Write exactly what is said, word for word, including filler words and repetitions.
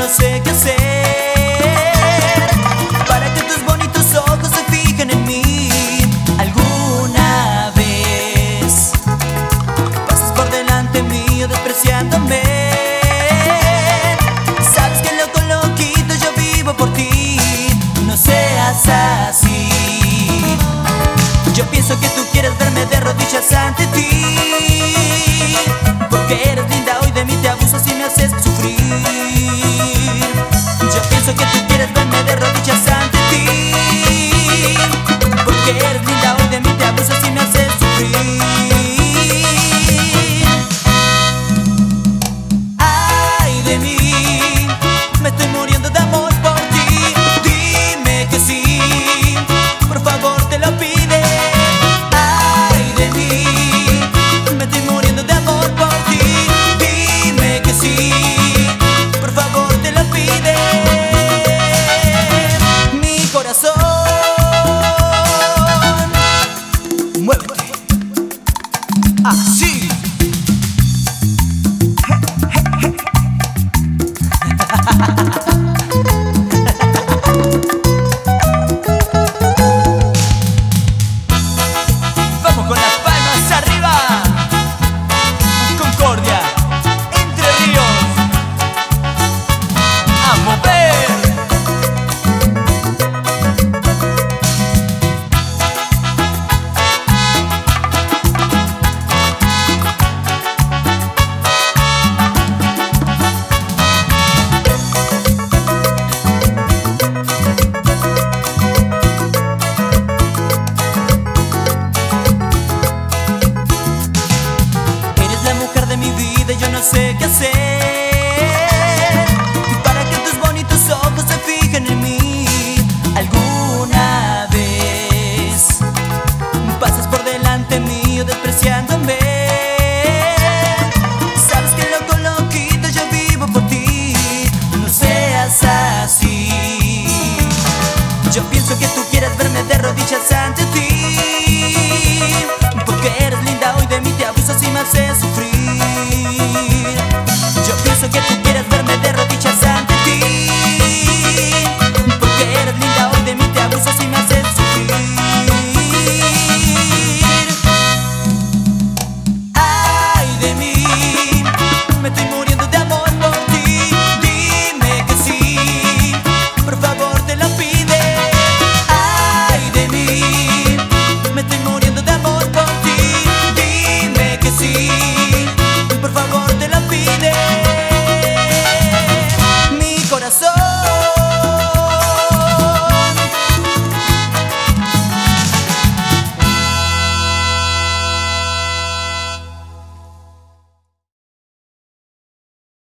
sé qué hacer para que tus bonitos ojos se fijen en mí. Alguna vez pasas por delante mío despreciándome. Sabes que loco, loquito, yo vivo por ti. No seas así. Yo pienso que tú quieres verme de rodillas ante ti, porque eres linda, hoy de mí te abusas y me haces sufrir. Yo pienso que tú quieres verme de rodillas ante ti, porque eres linda, hoy de mí te abusas y me haces sufrir. Ay de mí, me estoy muriendo de amor por ti. Dime que sí, por favor te lo pido. Así. Vamos con las palmas arriba. Concordia, Entre Ríos. A mover. Yo no sé qué hacer para que tus bonitos ojos se fijen en mí. Alguna vez pasas por delante mío despreciándome. Sabes que loco, loquito, yo vivo por ti. No seas así. Yo pienso que tú quieres verme de rodillas ante ti, porque eres linda, hoy de mí te abusas y me haces sufrir.